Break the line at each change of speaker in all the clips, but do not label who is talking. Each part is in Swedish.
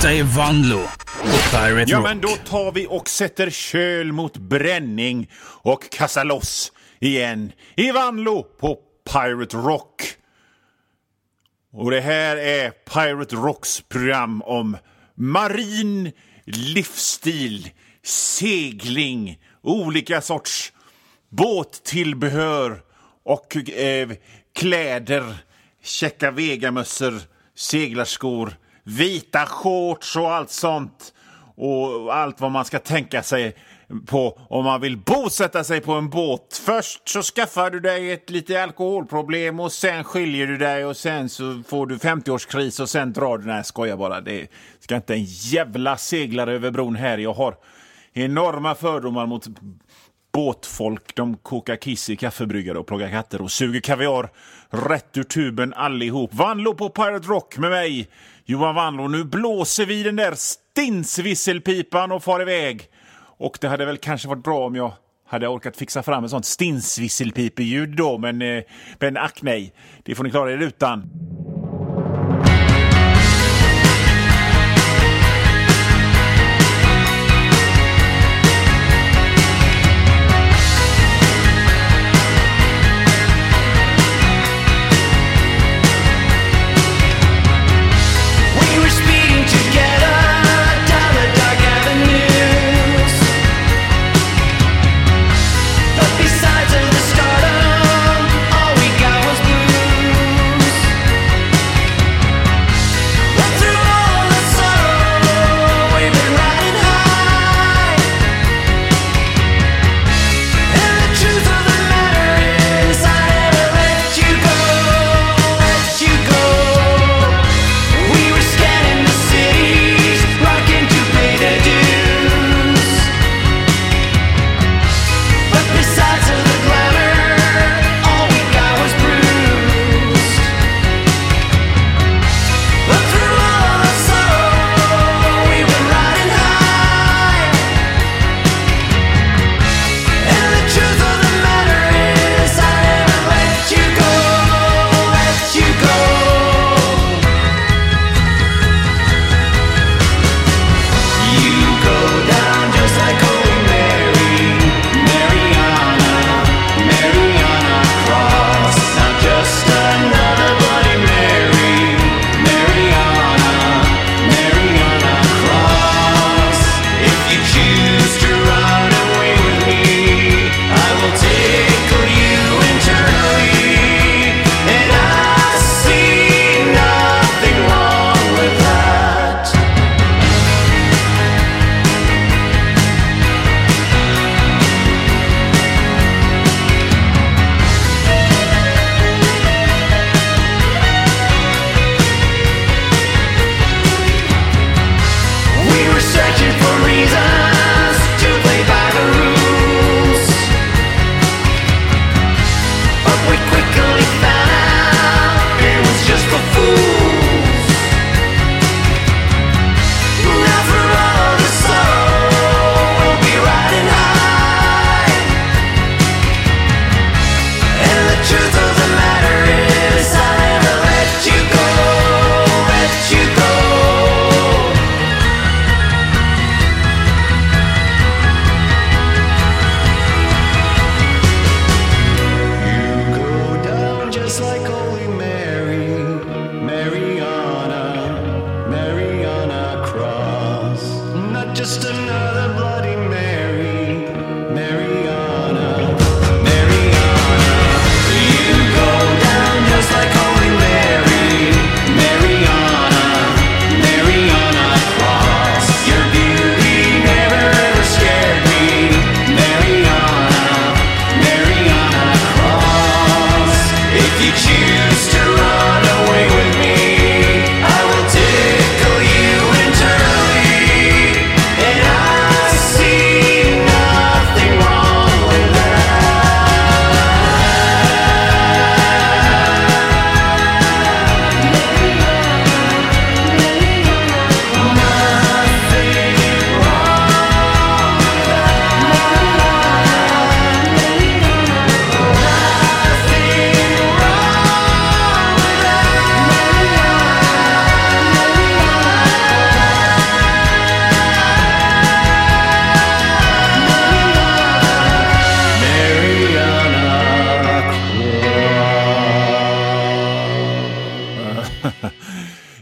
Detta är Vanlo på Pirate Rock.
Ja, men då tar vi och sätter köl mot bränning och kastar loss igen i Vanlo på Pirate Rock. Och det här är Pirate Rocks program om marin livsstil, segling, olika sorts båttillbehör och kläder, checka vegamössor, seglarskor, vita shorts och allt sånt. Och allt vad man ska tänka sig på om man vill bosätta sig på en båt. Först så skaffar du dig ett lite alkoholproblem och sen skiljer du dig och sen så får du 50-årskris och sen drar du. Nej, skojar bara. Det ska inte en jävla seglare över bron här. Jag har enorma fördomar mot båtfolk. De kokar kiss i kaffebryggare och plågar katter och suger kaviar rätt ur tuben allihop. Vanlo på Pirate Rock med mig, Johan Vanlo. Nu blåser vi den där stinsvisselpipan och far iväg. Och det hade väl kanske varit bra om jag hade orkat fixa fram en sånt stinsvisselpipeljud då. Men ack nej, det får ni klara er utan.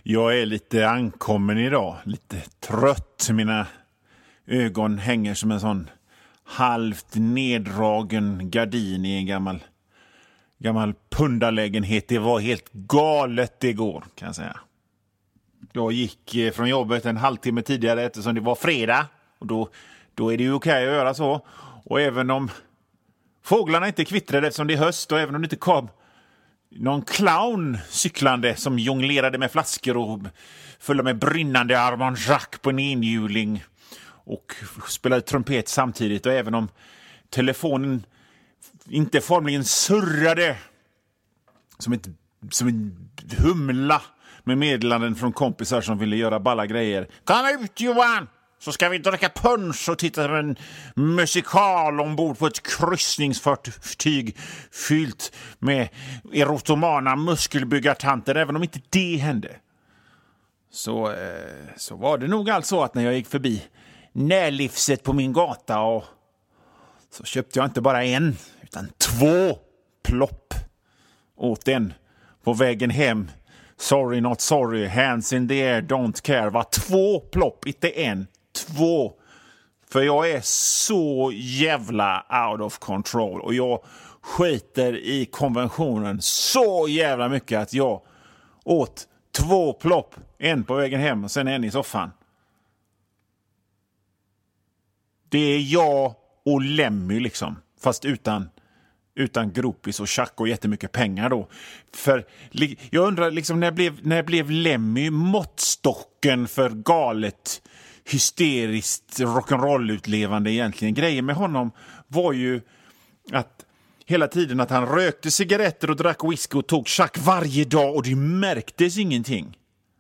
Jag är lite ankommen idag, lite trött. Mina ögon hänger som en sån halvt neddragen gardin i en gammal pundarlägenhet. Det var helt galet igår, kan jag säga. Jag gick från jobbet en halvtimme tidigare eftersom det var fredag. Och då är det ju okej att göra så. Och även om fåglarna inte kvittrade eftersom det är höst, och även om det inte kom någon clown cyklande som jonglerade med flaskor och fulla med brinnande Armand Jacques på en enhjuling och spelade trumpet samtidigt, och även om telefonen inte formligen surrade som en humla med meddelanden från kompisar som ville göra balla grejer. Kom ut, Johan! Så ska vi dricka punsch och titta på en musikal ombord på ett kryssningsfartyg fyllt med erotomana muskelbyggartanter. Även om inte det hände, så var det nog alltså att när jag gick förbi närlivset på min gata, och så köpte jag inte bara en utan 2 plopp åt en på vägen hem. Sorry not sorry, hands in the air, don't care. Var 2 plopp, inte en, 2. För jag är så jävla out of control, och jag skiter i konventionen så jävla mycket att jag åt 2 plopp, en på vägen hem och sen en i soffan. Det är jag och Lemmy liksom, fast utan gropis och tjack och jättemycket pengar då. För jag undrar liksom, när blev Lemmy måttstocken för galet hysteriskt rock'n'roll-utlevande egentligen? Grejen med honom var ju att hela tiden att han rökte cigaretter och drack whisky och tog tjack varje dag, och det märktes ingenting.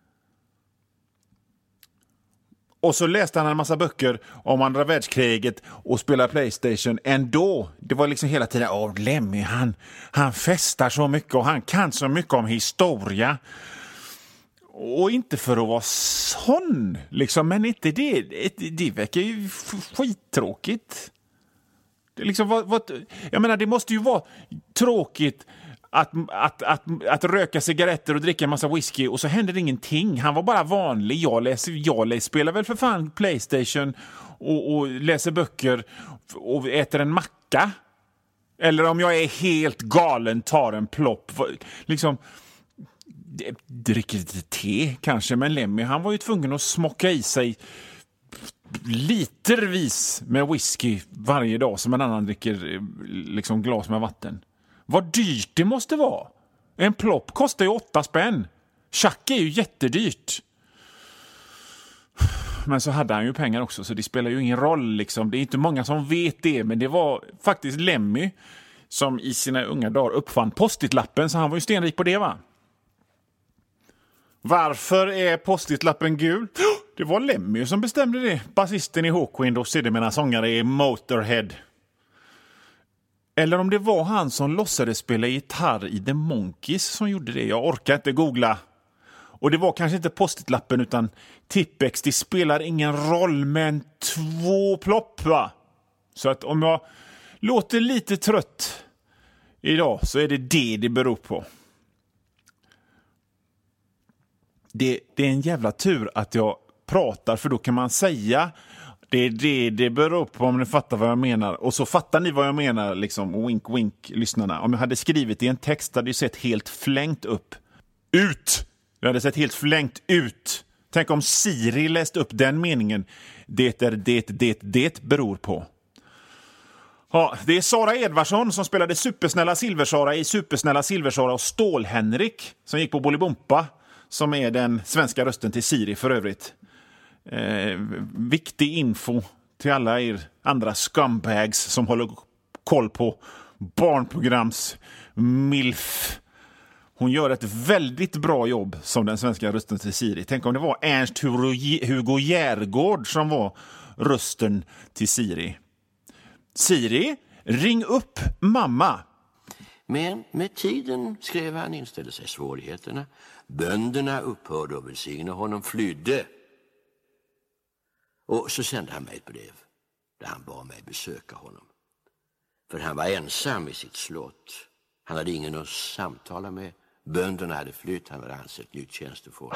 Och så läste han en massa böcker om andra världskriget och spelade PlayStation ändå. Det var liksom hela tiden, Lemmy, han festar så mycket och han kan så mycket om historia. Och inte för att vara sån, liksom, men inte det verkar ju skittråkigt. Det liksom, jag menar, det måste ju vara tråkigt att röka cigaretter och dricka en massa whisky och så händer det ingenting. Han var bara vanlig. Jag spelar väl för fan PlayStation och läser böcker och äter en macka. Eller om jag är helt galen, tar en plopp. Liksom, dricker lite te kanske, men Lemmy, han var ju tvungen att smocka i sig litervis med whisky varje dag som en annan dricker liksom glas med vatten. Vad dyrt det måste vara. En plopp kostar ju 8 spänn. Tjack är ju jättedyrt. Men så hade han ju pengar också, så det spelar ju ingen roll liksom. Det är inte många som vet det, men det var faktiskt Lemmy som i sina unga dagar uppfann postitlappen, så han var ju stenrik på det, va? Varför är postitlappen gul? Det var Lemmy som bestämde det. Basisten i Hawkwind och sedermera sångare i Motorhead. Eller om det var han som låtsades spela gitarr i The Monkees som gjorde det. Jag orkar inte googla. Och det var kanske inte postitlappen utan Tippex. Det spelar ingen roll, men 2 plopp, va? Så att om jag låter lite trött idag så är det beror på. Det är en jävla tur att jag pratar, för då kan man säga det beror på, om ni fattar vad jag menar. Och så fattar ni vad jag menar liksom, wink wink lyssnarna. Om jag hade skrivit i en text hade det sett helt flängt upp. Ut! Det hade sett helt flängt ut. Tänk om Siri läste upp den meningen. Det är det beror på. Ja, det är Sara Edvarsson som spelade Supersnälla Silversara i Supersnälla Silversara, och Stål-Henrik som gick på Bolibompa, som är den svenska rösten till Siri för övrigt. Viktig info till alla er andra scumbags som håller koll på barnprograms MILF. Hon gör ett väldigt bra jobb som den svenska rösten till Siri. Tänk om det var Ernst Hugo Järgård som var rösten till Siri. Siri, ring upp mamma.
Men med tiden, skrev han, inställde sig svårigheterna. Bönderna upphörde att välsigna honom, flydde. Och så sände han mig ett brev där han bad mig besöka honom. För han var ensam i sitt slott. Han hade ingen att samtala med, Bönderna hade flytt, han hade ansett nytt tjänstefolk.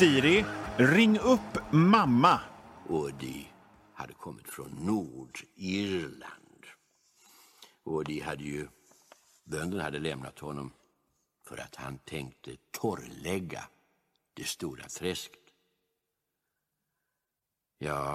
Siri, ring upp mamma.
Och de hade kommit från Nordirland. Och bönderna hade lämnat honom för att han tänkte torrlägga det stora träsket. Ja,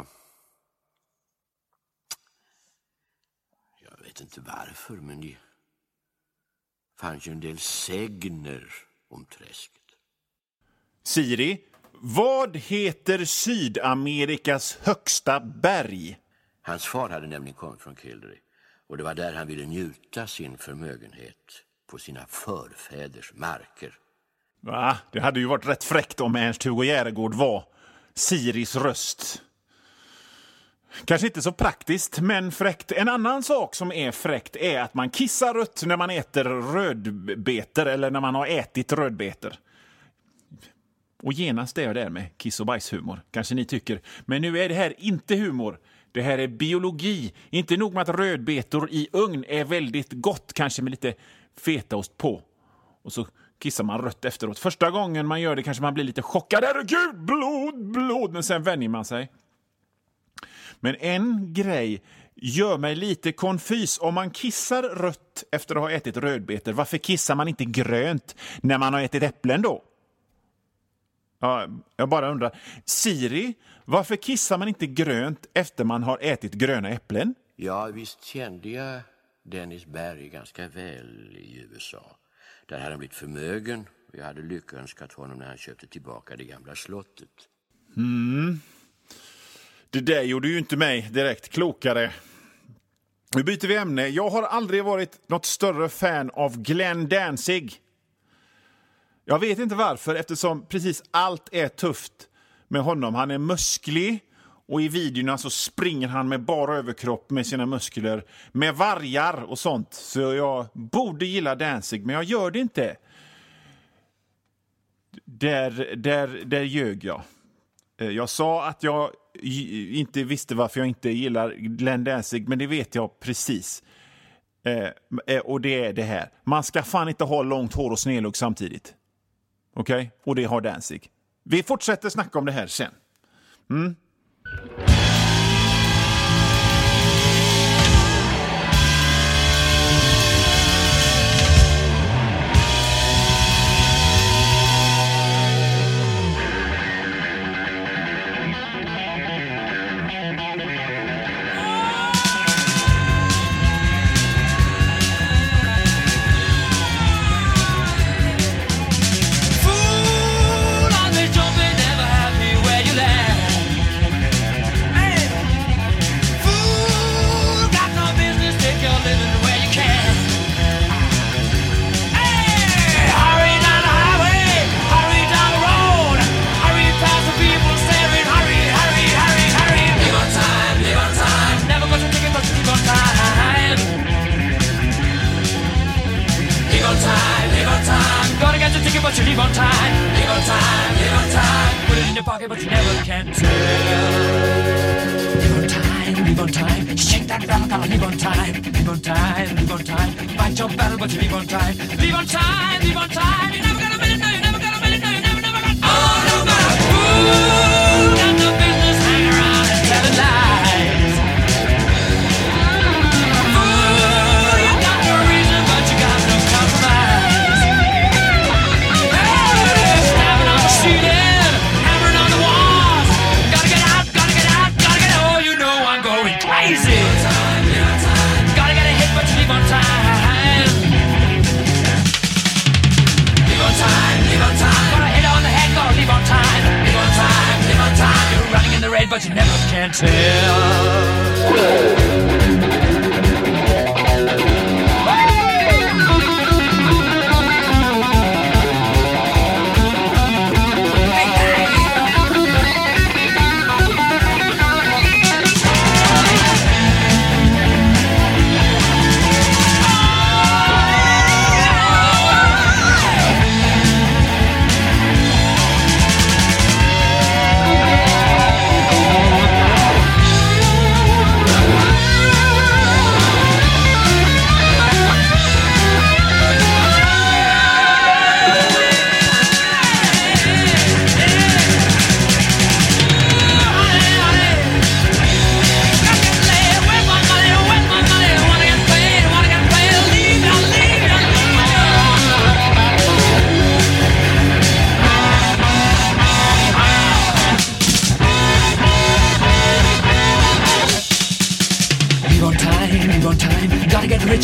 jag vet inte varför, men det fanns ju en del sägner om träsket.
Siri, vad heter Sydamerikas högsta berg?
Hans far hade nämligen kommit från Kildare, och det var där han ville njuta sin förmögenhet på sina förfäders marker.
Va? Det hade ju varit rätt fräckt om Ernst-Hugo Järegård var Siris röst. Kanske inte så praktiskt, men fräckt. En annan sak som är fräckt är att man kissar rött när man äter rödbetor eller när man har ätit rödbetor. Och genast är jag där med kiss- och bajshumor, kanske ni tycker. Men nu är det här inte humor. Det här är biologi. Inte nog med att rödbetor i ugn är väldigt gott, kanske med lite fetaost på. Och så kissar man rött efteråt. Första gången man gör det kanske man blir lite chockad. Herregud, blod. Men sen vänjer man sig. Men en grej gör mig lite konfys. Om man kissar rött efter att ha ätit rödbetor, varför kissar man inte grönt när man har ätit äpplen då? Ja, jag bara undrar. Siri, varför kissar man inte grönt efter man har ätit gröna äpplen?
Ja, visst kände jag Dennis Berg ganska väl i USA. Där hade han blivit förmögen, och jag hade lyckönskat honom när han köpte tillbaka det gamla slottet.
Det där gjorde ju inte mig direkt klokare. Nu byter vi ämne. Jag har aldrig varit något större fan av Glenn Danzig. Jag vet inte varför, eftersom precis allt är tufft med honom. Han är musklig och i videorna så springer han med bara överkropp med sina muskler. Med vargar och sånt. Så jag borde gilla Danzig, men jag gör det inte. Där ljög jag. Jag sa att jag inte visste varför jag inte gillar Glenn Danzig, men det vet jag precis. Och det är det här. Man ska fan inte ha långt hår och snedlugg samtidigt. Okej? Och det har Danzig. Vi fortsätter snacka om det här sen.
But you leave on time, leave on time, leave on time. Put it in your pocket, but you never can tell. Leave on time, shake that rattle, gotta leave on time, leave on time, leave on time. Fight your battle, but you leave on time, leave on time, leave on time. You never got a minute, no, you never got a minute, no, you never got. Oh, no matter who got no business, hang around and tell the lies. Fool, you got no reason, but you got no compromise. Hammering on the walls. Gotta get out, gotta get out, gotta get out. Oh, you know I'm going crazy. Gotta get a hit, but you leave on time. Leave on time, leave on time. Gotta hit on the head, gotta leave on time. Leave on time, leave on time. You're running in the red, but you never can tell.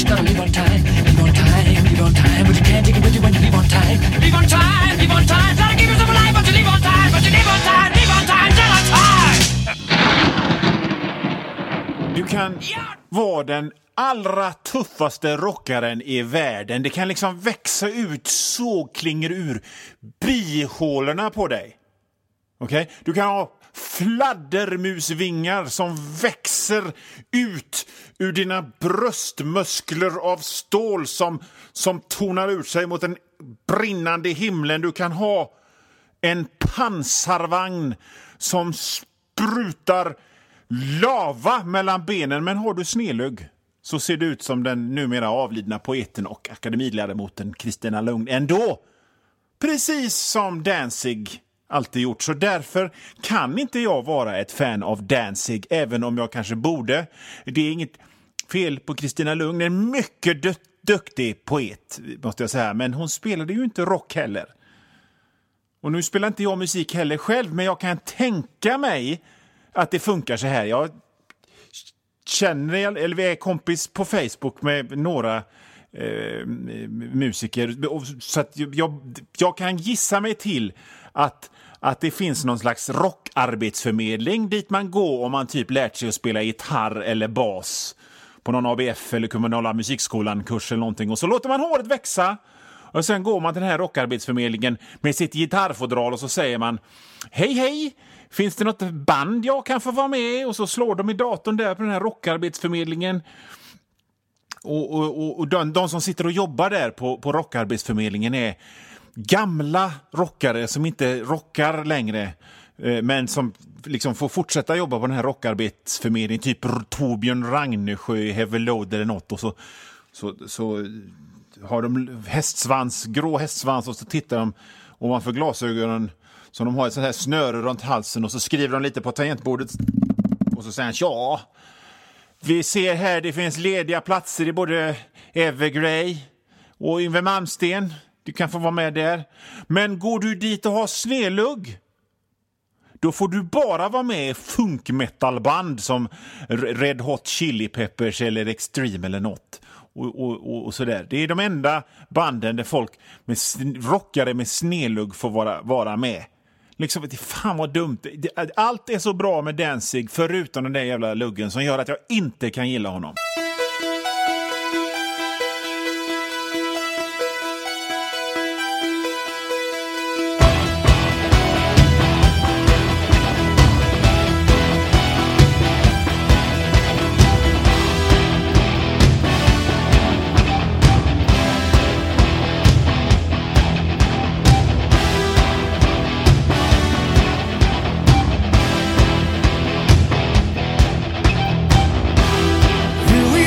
you gotta live on time, live on time, live on time. But you can't take it with you when you live on time. Live on time, live on time. Try to keep yourself alive, but you live on time, but you live on time, live on time, live on time.
Du kan vara den allra tuffaste rockaren i världen. Det kan liksom växa ut sågklingor ur bihålorna på dig. Okej? Du kan ha fladdermusvingar som växer ut ur dina bröstmuskler av stål som tonar ut sig mot den brinnande himlen. Du kan ha en pansarvagn som sprutar lava mellan benen. Men har du snedlugg så ser det ut som den numera avlidna poeten och akademiledamoten Kristina Lugn ändå. Precis som Danzig alltid gjort. Så därför kan inte jag vara ett fan av Danzig, även om jag kanske borde. Det är inget fel på Kristina Lugn. En mycket duktig poet, måste jag säga. Men hon spelade ju inte rock heller. Och nu spelar inte jag musik heller själv, men jag kan tänka mig att det funkar så här. Jag känner, eller vi är kompis på Facebook med några musiker, så att jag kan gissa mig till att det finns någon slags rockarbetsförmedling dit man går om man typ lärt sig att spela gitarr eller bas på någon ABF eller kommunala musikskolan-kurs eller någonting, och så låter man håret växa. Och sen går man till den här rockarbetsförmedlingen med sitt gitarrfodral och så säger man: hej, finns det något band jag kan få vara med? Och så slår de i datorn där på den här rockarbetsförmedlingen. Och de som sitter och jobbar där på rockarbetsförmedlingen är gamla rockare som inte rockar längre, men som liksom får fortsätta jobba på den här rockarbetsförmedlingen, typ Torbjörn Ragnesjö i Heavy Load eller något. Och så har de grå hästsvans, och så tittar de ovanför glasögonen som de har ett sånt här snöre runt halsen, och så skriver de lite på tangentbordet och så säger han: ja, vi ser här, det finns lediga platser i både Evergrey och Yngve Malmsten. Du kan få vara med där. Men går du dit och har snedlugg, då får du bara vara med i funkmetalband som Red Hot Chili Peppers eller Extreme eller något. Och sådär. Det är de enda banden där folk med rockare med snedlugg får vara med. Liksom, fan vad dumt. Allt är så bra med Danzig förutom den där jävla luggen som gör att jag inte kan gilla honom.
Here we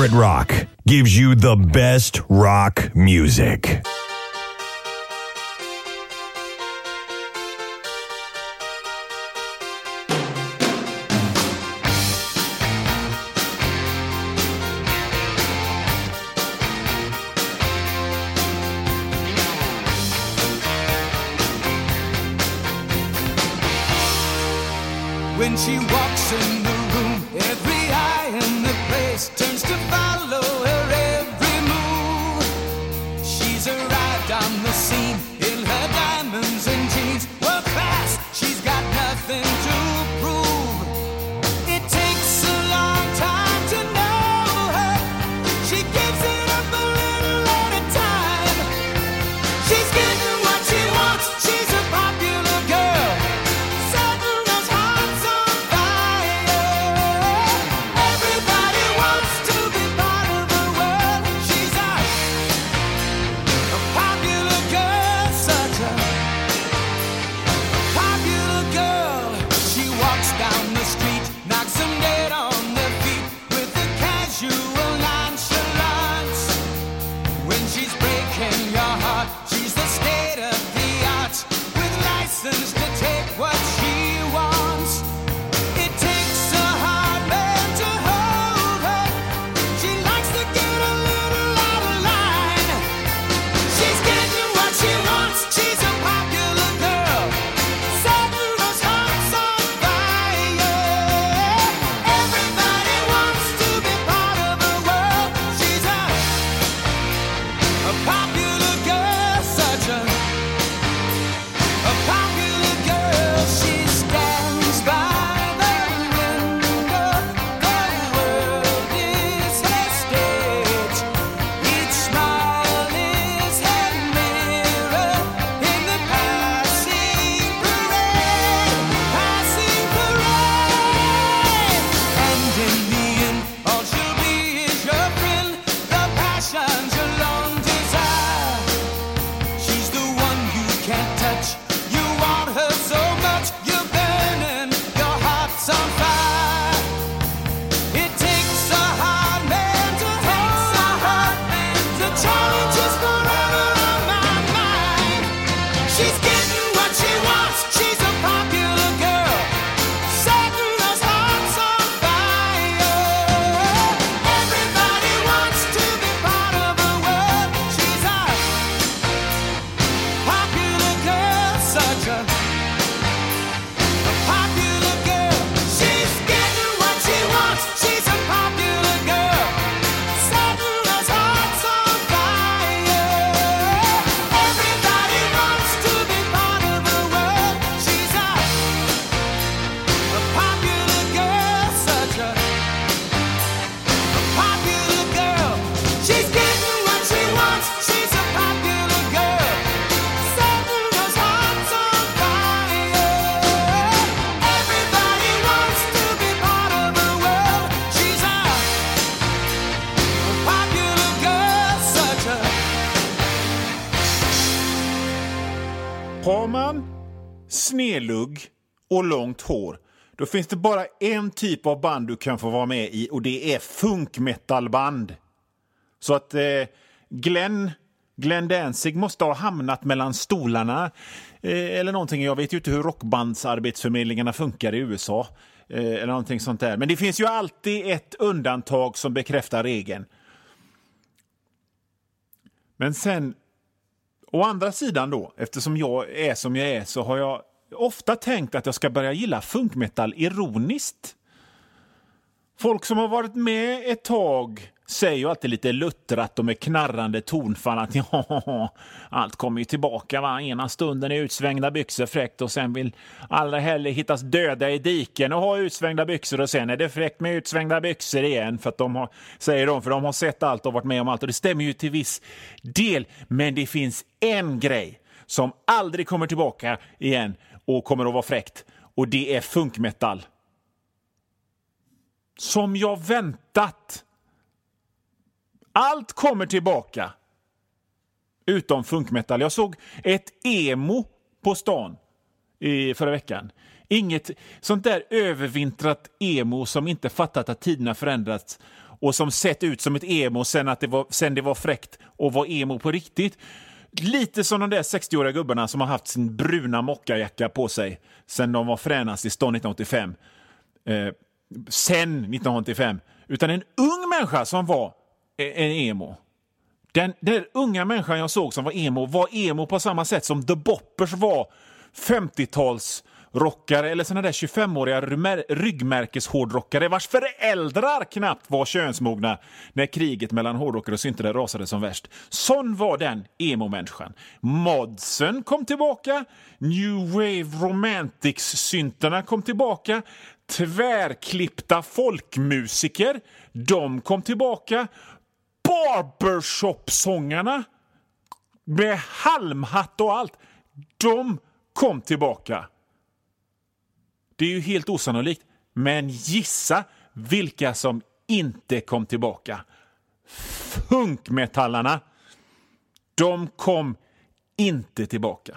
Pirate Rock gives you the best rock music.
When she walks in the room, every eye in the place turns to follow her every move. She's arrived on the scene in her diamonds and jeans. Well, fast, she's got nothing to prove. It takes a long time to know her. She gives it up a little at a time. She's getting what she wants. She's a popular girl. Setting those hearts on fire. Everybody wants to be part of the world. She's a popular girl, such a popular girl. She walks down the street, knocks them dead on their feet with a casual nonchalance. When she's breaking your heart, she's the state of the art with license to take what she wants. It takes a hard man to hold her. She likes to get a little out of line. She's getting what she wants. She's a popular girl. Setting those hearts on fire. Everybody wants to be part of her world. She's a popular girl, such a popular girl. She stands by the window. The world is her stage. Each smile is her mirror in the passing parade. Passing parade. And in the end, all she'll be is your friend. The passion's your long desire. She's the one you can't touch. You want her so much. You're burning. Your heart's on fire. It takes a hard man to hold her. The challenge is forever on my mind. She's getting what she wants. She's a popular girl. Setting those hearts on fire. Everybody wants to be part of her world. She's a popular girl, such a popular girl. She's getting what she wants. She's a popular girl. Setting those hearts on fire. Everybody wants to be part of her world. She's a popular girl, such a popular girl. She's getting what she wants. She's a popular girl. Setting those hearts on fire. Everybody wants to be part of her world. She's a popular girl, such a
Har man snedlugg och långt hår, då finns det bara en typ av band du kan få vara med i, och det är funkmetalband. Så att Glenn Danzig måste ha hamnat mellan stolarna eller någonting. Jag vet ju inte hur rockbandsarbetsförmedlingarna funkar i USA eller någonting sånt där. Men det finns ju alltid ett undantag som bekräftar regeln. Men sen, å andra sidan då, eftersom jag är som jag är, så har jag ofta tänkt att jag ska börja gilla funkmetal ironiskt. Folk som har varit med ett tag säger ju alltid lite luttrat och med knarrande tonfall att ja, allt kommer ju tillbaka, va? Ena stunden är utsvängda byxor fräckt och sen vill alla hellre hittas döda i diken och ha utsvängda byxor, och sen är det fräckt med utsvängda byxor igen för att för de har sett allt och varit med om allt, och det stämmer ju till viss del, men det finns en grej som aldrig kommer tillbaka igen och kommer att vara fräckt, och det är funkmetal. Som jag väntat. Allt kommer tillbaka. Utom funkmetal. Jag såg ett emo på stan förra veckan. Inget sånt där övervintrat emo som inte fattat att tiderna förändrats och som sett ut som ett emo sen det var fräckt och var emo på riktigt. Lite som de där 60-åriga gubbarna som har haft sin bruna mockajacka på sig sen de var fränast i stånd 1985. Sen 1985. Utan en ung människa som var en emo. Den unga människan jag såg som var emo på samma sätt som The Boppers var 50-tals rockare eller såna där 25-åriga ryggmärkeshårdrockare vars föräldrar knappt var könsmogna när kriget mellan hårdrockare och syntare rasade som värst. Sån var den emo-människan. Modsen kom tillbaka, New Wave Romantics-syntarna kom tillbaka, tvärklippta folkmusiker, de kom tillbaka, barbershop-sångarna med halmhatt och allt, de kom tillbaka. Det är ju helt osannolikt, men gissa vilka som inte kom tillbaka. Funkmetallarna. De kom inte tillbaka.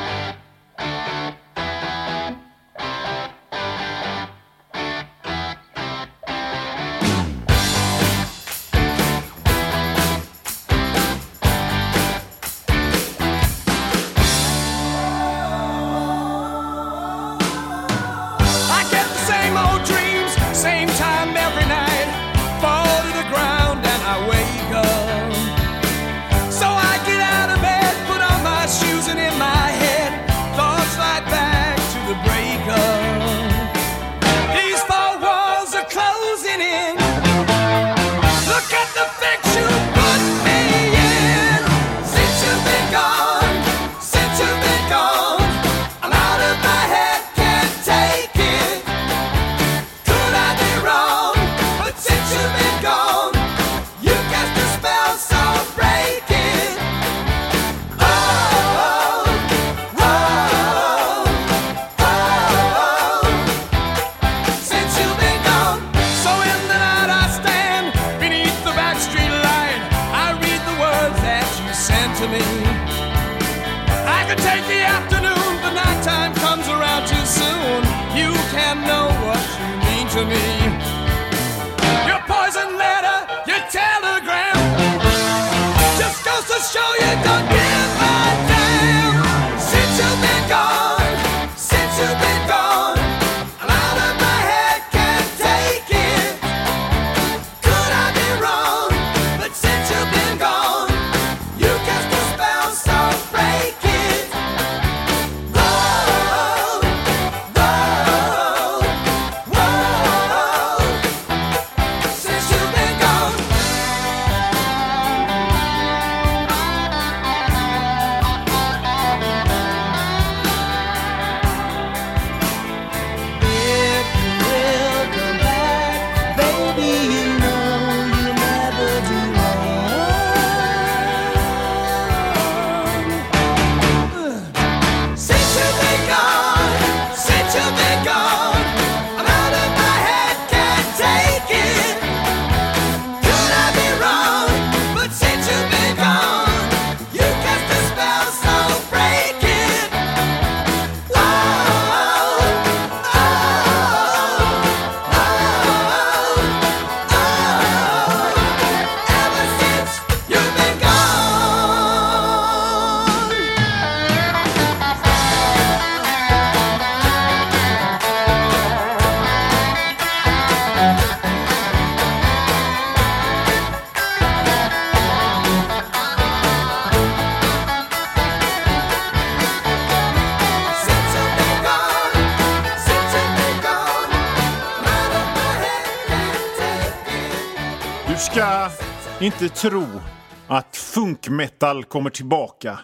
Inte tro att funkmetal kommer tillbaka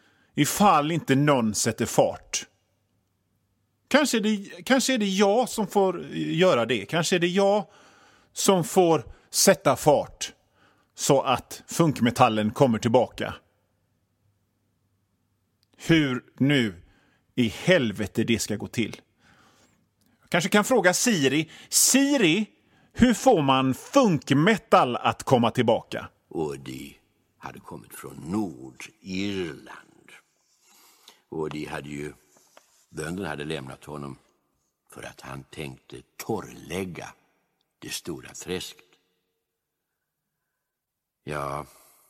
ifall inte någon sätter fart. Kanske är det jag som får göra det. Kanske är det jag som får sätta fart så att funkmetallen kommer tillbaka. Hur nu i helvete det ska gå till. Jag kanske kan fråga Siri. Siri, hur får man funkmetal att komma tillbaka?
Och de hade kommit från Nordirland. Och bönderna hade lämnat honom för att han tänkte torrlägga det stora träsket. Ja,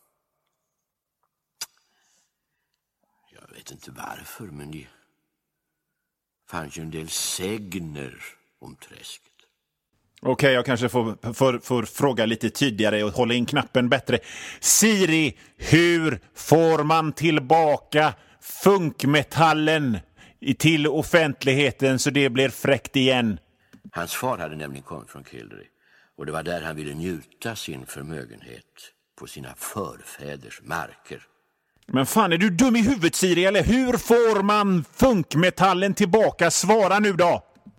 jag vet inte varför, men det fanns ju en del sägner om träsket.
Okej, jag kanske får fråga lite tidigare och hålla in knappen bättre. Siri, hur får man tillbaka funkmetallen till offentligheten så det blir fräckt igen?
Hans far hade nämligen kommit från Kildare, och det var där han ville njuta sin förmögenhet på sina förfäders marker.
Men fan, är du dum i huvudet, Siri, eller hur får man funkmetallen tillbaka? Svara nu då!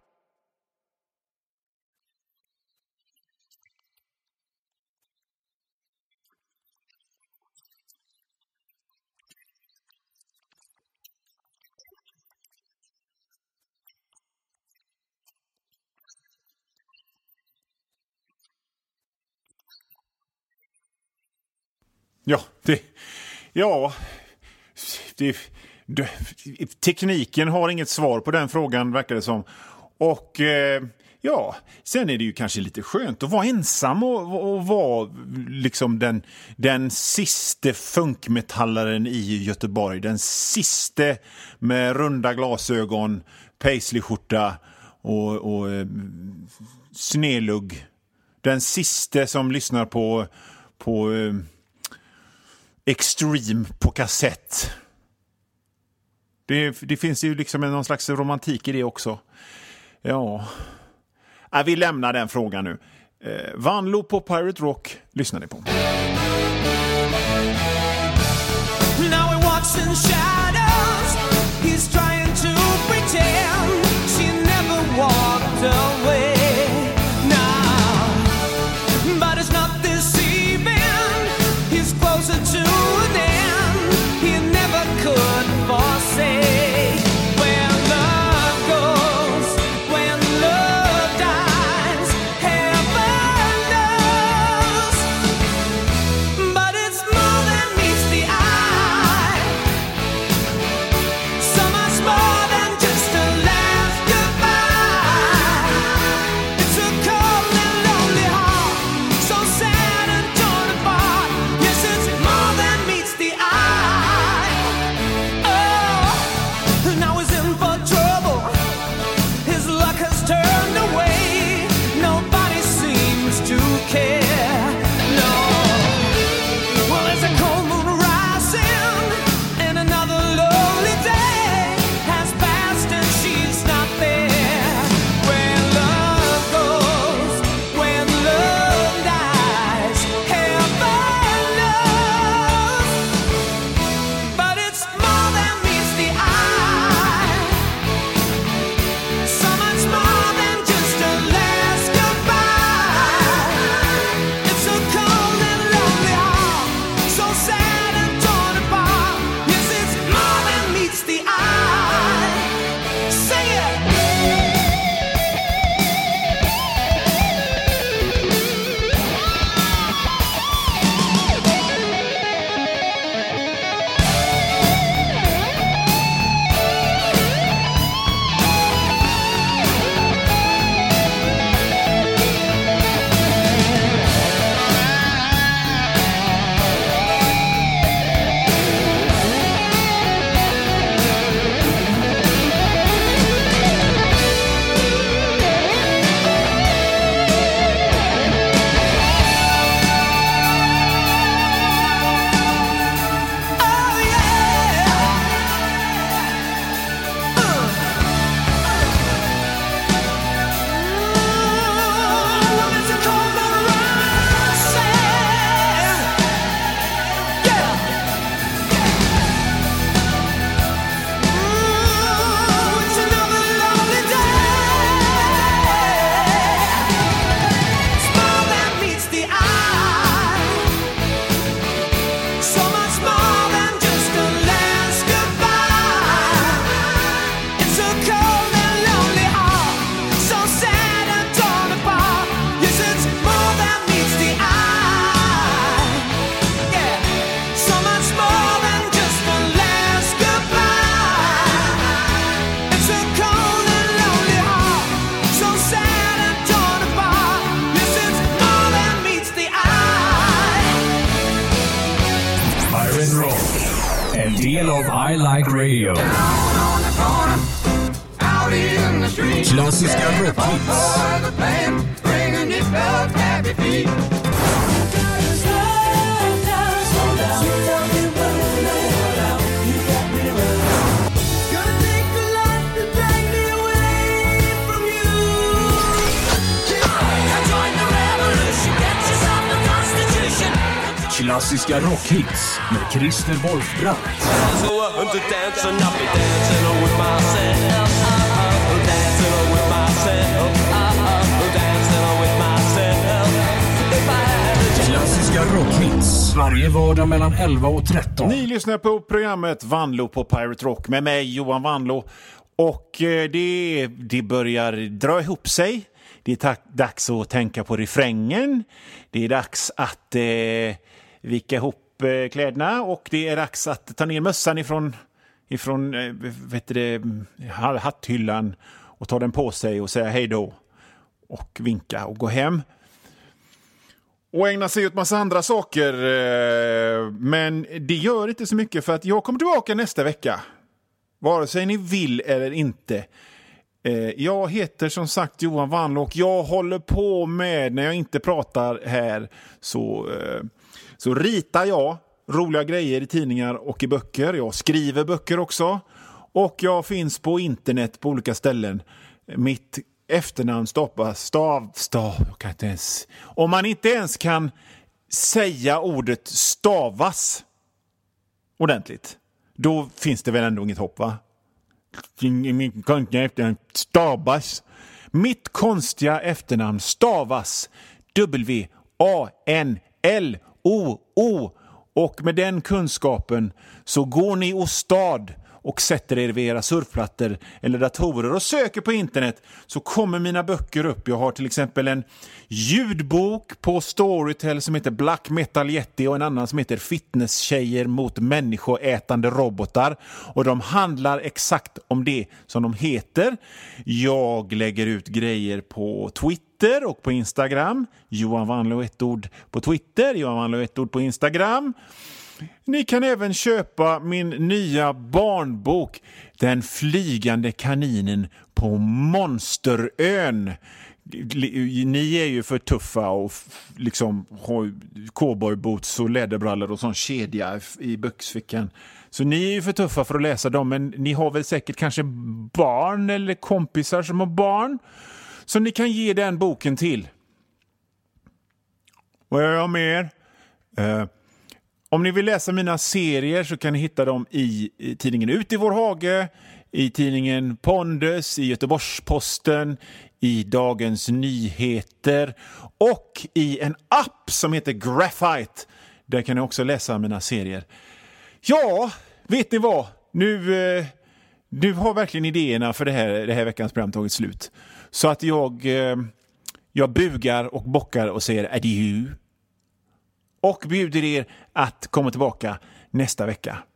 Tekniken har inget svar på den frågan, verkar det som. Och sen är det ju kanske lite skönt att vara ensam och vara liksom den sista funkmetallaren i Göteborg. Den sista med runda glasögon, paisleyskjorta och snelugg. Den sista som lyssnar på Extreme på kassett. Det finns ju liksom någon slags romantik i det också. Ja. Vi lämnar den frågan nu. Vanlo på Pirate Rock lyssnar ni på.
Now he walks in shadows. He's trying to pretend she never walked away. Now, but it's not deceiving. He's closer to an end. He never could forsake. Where love goes, when love dies, heaven knows. But it's more than meets the eye.
of I Like Radio. Klassiska rockhits. Klassiska rockhits med Christer Wolfbrandt. Klassiska rockhits varje vardag mellan 11 och 13.
Ni lyssnar på programmet Vanlo på Pirate Rock med mig Johan Vanlo. Och det börjar dra ihop sig. Det är dags att tänka på refrängen. Det är dags att vika ihop kläderna. Och det är dags att ta ner mössan ifrån hatthyllan och ta den på sig och säga hej då. Och vinka och gå hem. Och ägna sig åt massa andra saker. Men det gör inte så mycket för att jag kommer tillbaka nästa vecka. Vare sig ni vill eller inte. Jag heter som sagt Johan Vanlo och jag håller på med, när jag inte pratar här så ritar jag roliga grejer i tidningar och i böcker. Jag skriver böcker också och jag finns på internet på olika ställen. Mitt efternamn jag kan inte ens, om man inte ens kan säga ordet stavas ordentligt, då finns det väl ändå inget hopp, va? Mitt konstiga efternamn stavas W-A-N-L-O-O. Och med den kunskapen så går ni åstad och sätter er vid era surfplattor eller datorer och söker på internet, så kommer mina böcker upp. Jag har till exempel en ljudbok på Storytel som heter Black Metal Yeti och en annan som heter Fitnesstjejer mot människoätande robotar. Och de handlar exakt om det som de heter. Jag lägger ut grejer på Twitter och på Instagram. Johan Vanlo ett ord på Twitter, Johan Vanlo ett ord på Instagram. Ni kan även köpa min nya barnbok Den flygande kaninen på Monsterön. Ni är ju för tuffa och liksom har cowboyboots och läderbrallor och sån kedja i byxfickan. Så ni är ju för tuffa för att läsa dem, men ni har väl säkert kanske barn eller kompisar som har barn. Så ni kan ge den boken till. Vad gör jag mer? Om ni vill läsa mina serier så kan ni hitta dem i tidningen Ut i vår hage, i tidningen Pondus, i Göteborgs-Posten, i Dagens Nyheter och i en app som heter Graphite. Där kan ni också läsa mina serier. Ja, vet ni vad? Nu har verkligen idéerna för det här veckans program tagit slut. Så att jag bugar och bockar och säger adjö. Och bjuder er att komma tillbaka nästa vecka.